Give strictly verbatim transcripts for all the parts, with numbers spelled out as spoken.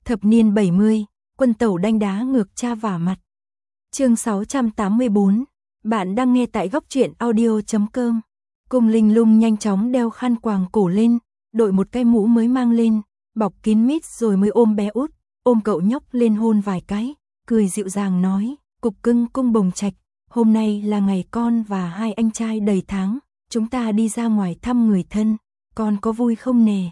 Thập niên bảy mươi, quân tẩu đanh đá ngược cha vả mặt. Chương sáu trăm tám mươi bốn, bạn đang nghe tại góc truyện audio chấm com. Cung Linh Lung nhanh chóng đeo khăn quàng cổ lên, đội một cái mũ mới mang lên, bọc kín mít rồi mới ôm bé út, ôm cậu nhóc lên hôn vài cái, cười dịu dàng nói, cục cưng cung Bồng Trạch, hôm nay là ngày con và hai anh trai đầy tháng, chúng ta đi ra ngoài thăm người thân, con có vui không nè?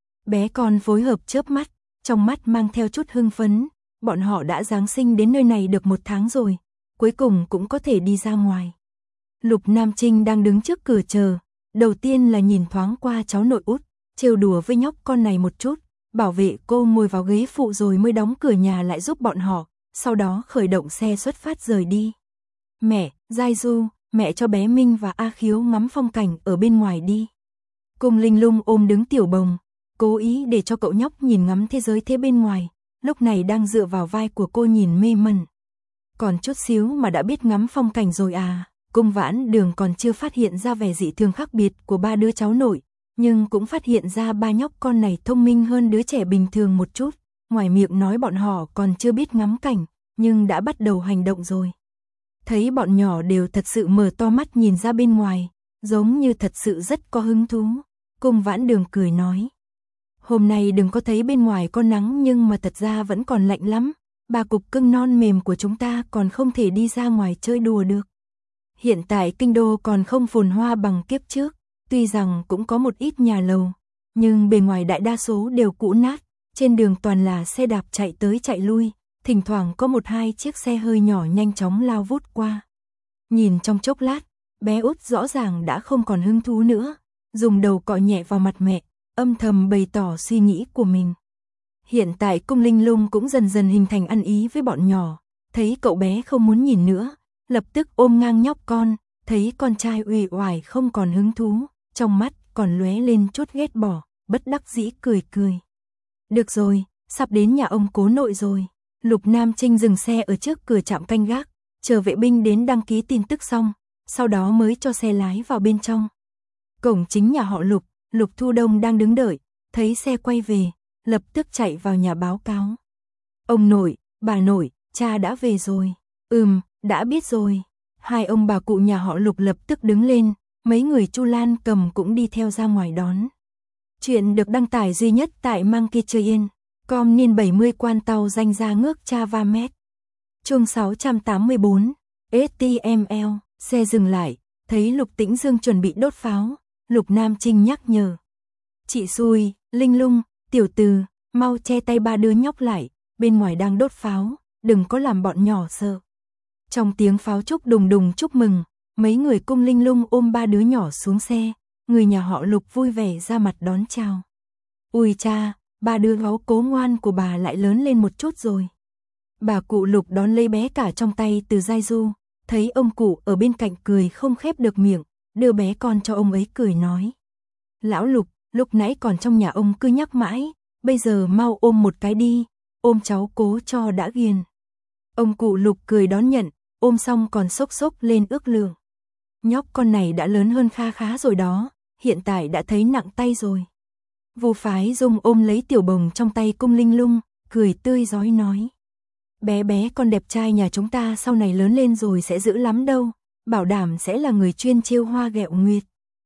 Bé con phối hợp chớp mắt, trong mắt mang theo chút hưng phấn, bọn họ đã Giáng sinh đến nơi này được một tháng rồi, cuối cùng cũng có thể đi ra ngoài. Lục Nam Trinh đang đứng trước cửa chờ, đầu tiên là nhìn thoáng qua cháu nội út, trêu đùa với nhóc con này một chút, bảo vệ cô ngồi vào ghế phụ rồi mới đóng cửa nhà lại giúp bọn họ, sau đó khởi động xe xuất phát rời đi. Mẹ, Giai Du, mẹ cho bé Minh và A Khiếu ngắm phong cảnh ở bên ngoài đi. Cung Linh Lung ôm đứng Tiểu Bồng, cố ý để cho cậu nhóc nhìn ngắm thế giới thế bên ngoài, lúc này đang dựa vào vai của cô nhìn mê mẩn. Còn chút xíu mà đã biết ngắm phong cảnh rồi à? Cung Vãn Đường còn chưa phát hiện ra vẻ dị thường khác biệt của ba đứa cháu nội, nhưng cũng phát hiện ra ba nhóc con này thông minh hơn đứa trẻ bình thường một chút, ngoài miệng nói bọn họ còn chưa biết ngắm cảnh, nhưng đã bắt đầu hành động rồi. Thấy bọn nhỏ đều thật sự mở to mắt nhìn ra bên ngoài, giống như thật sự rất có hứng thú, Cung Vãn Đường cười nói. Hôm nay đừng có thấy bên ngoài có nắng nhưng mà thật ra vẫn còn lạnh lắm, bà cục cưng non mềm của chúng ta còn không thể đi ra ngoài chơi đùa được. Hiện tại kinh đô còn không phồn hoa bằng kiếp trước, tuy rằng cũng có một ít nhà lầu, nhưng bề ngoài đại đa số đều cũ nát, trên đường toàn là xe đạp chạy tới chạy lui, thỉnh thoảng có một hai chiếc xe hơi nhỏ nhanh chóng lao vút qua. Nhìn trong chốc lát, bé út rõ ràng đã không còn hứng thú nữa, dùng đầu cọ nhẹ vào mặt mẹ, âm thầm bày tỏ suy nghĩ của mình. Hiện tại Cung Linh Lung cũng dần dần hình thành ăn ý với bọn nhỏ, thấy cậu bé không muốn nhìn nữa, lập tức ôm ngang nhóc con, thấy con trai uể oải không còn hứng thú, trong mắt còn lóe lên chút ghét bỏ, bất đắc dĩ cười cười. Được rồi, sắp đến nhà ông cố nội rồi. Lục Nam Trinh dừng xe ở trước cửa trạm canh gác, chờ vệ binh đến đăng ký tin tức xong, sau đó mới cho xe lái vào bên trong. Cổng chính nhà họ Lục, Lục Thu Đông đang đứng đợi, thấy xe quay về, lập tức chạy vào nhà báo cáo. Ông nội, bà nội, cha đã về rồi. Ừm, đã biết rồi. Hai ông bà cụ nhà họ Lục lập tức đứng lên, mấy người Chu Lan Cầm cũng đi theo ra ngoài đón. Chuyện được đăng tải duy nhất tại Monkey Train, com niên bảy mươi quan tàu danh ra ngước cha va mét. Chương sáu trăm tám mươi bốn, ét tê em lờ, xe dừng lại, thấy Lục Tĩnh Dương chuẩn bị đốt pháo, Lục Nam Trinh nhắc nhở. Chị Xui, Linh Lung, Tiểu Từ, mau che tay ba đứa nhóc lại, bên ngoài đang đốt pháo, đừng có làm bọn nhỏ sợ. Trong tiếng pháo chúc đùng đùng chúc mừng, mấy người Cung Linh Lung ôm ba đứa nhỏ xuống xe, người nhà họ Lục vui vẻ ra mặt đón chào. Ui cha, ba đứa gấu cố ngoan của bà lại lớn lên một chút rồi. Bà cụ Lục đón lấy bé cả trong tay từ Giai Du, thấy ông cụ ở bên cạnh cười không khép được miệng, đưa bé con cho ông ấy cười nói. Lão Lục, lúc nãy còn trong nhà ông cứ nhắc mãi, bây giờ mau ôm một cái đi, ôm cháu cố cho đã ghiền. Ông cụ Lục cười đón nhận, ôm xong còn xốc xốc lên ước lượng. Nhóc con này đã lớn hơn kha khá rồi đó, hiện tại đã thấy nặng tay rồi. Vô Phái Dung ôm lấy Tiểu Bồng trong tay Cung Linh Lung, cười tươi rói nói. Bé bé con đẹp trai nhà chúng ta sau này lớn lên rồi sẽ dữ lắm đâu, bảo đảm sẽ là người chuyên trêu hoa ghẹo nguyệt.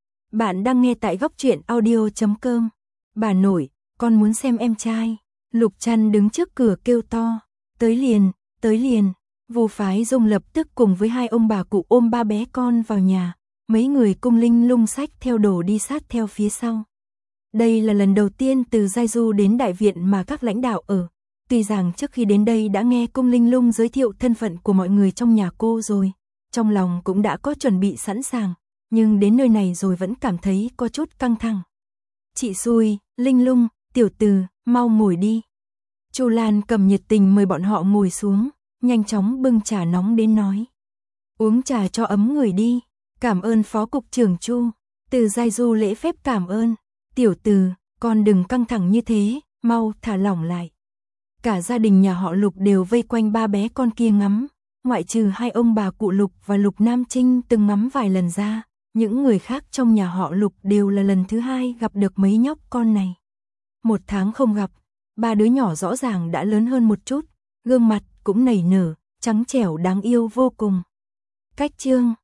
Bạn đang nghe tại góc truyện audio chấm com. Bà nội, con muốn xem em trai. Lục Trăn đứng trước cửa kêu to. Tới liền, tới liền. Vô Phái Dung lập tức cùng với hai ông bà cụ ôm ba bé con vào nhà. Mấy người Cung Linh Lung xách theo đồ đi sát theo phía sau. Đây là lần đầu tiên từ Giai Du đến đại viện mà các lãnh đạo ở. Tuy rằng trước khi đến đây đã nghe Cung Linh Lung giới thiệu thân phận của mọi người trong nhà cô rồi, trong lòng cũng đã có chuẩn bị sẵn sàng, nhưng đến nơi này rồi vẫn cảm thấy có chút căng thẳng. Chị Xui, Linh Lung, Tiểu Từ, mau ngồi đi. Chu Lan Cầm nhiệt tình mời bọn họ ngồi xuống, nhanh chóng bưng trà nóng đến nói. Uống trà cho ấm người đi, cảm ơn Phó Cục trưởng Chu. Từ Giai Du lễ phép cảm ơn. Tiểu Từ, con đừng căng thẳng như thế, mau thả lỏng lại. Cả gia đình nhà họ Lục đều vây quanh ba bé con kia ngắm, ngoại trừ hai ông bà cụ Lục và Lục Nam Trinh từng ngắm vài lần ra, những người khác trong nhà họ Lục đều là lần thứ hai gặp được mấy nhóc con này. Một tháng không gặp, Ba đứa nhỏ rõ ràng đã lớn hơn một chút, gương mặt cũng nảy nở, trắng trẻo đáng yêu vô cùng. Cách chương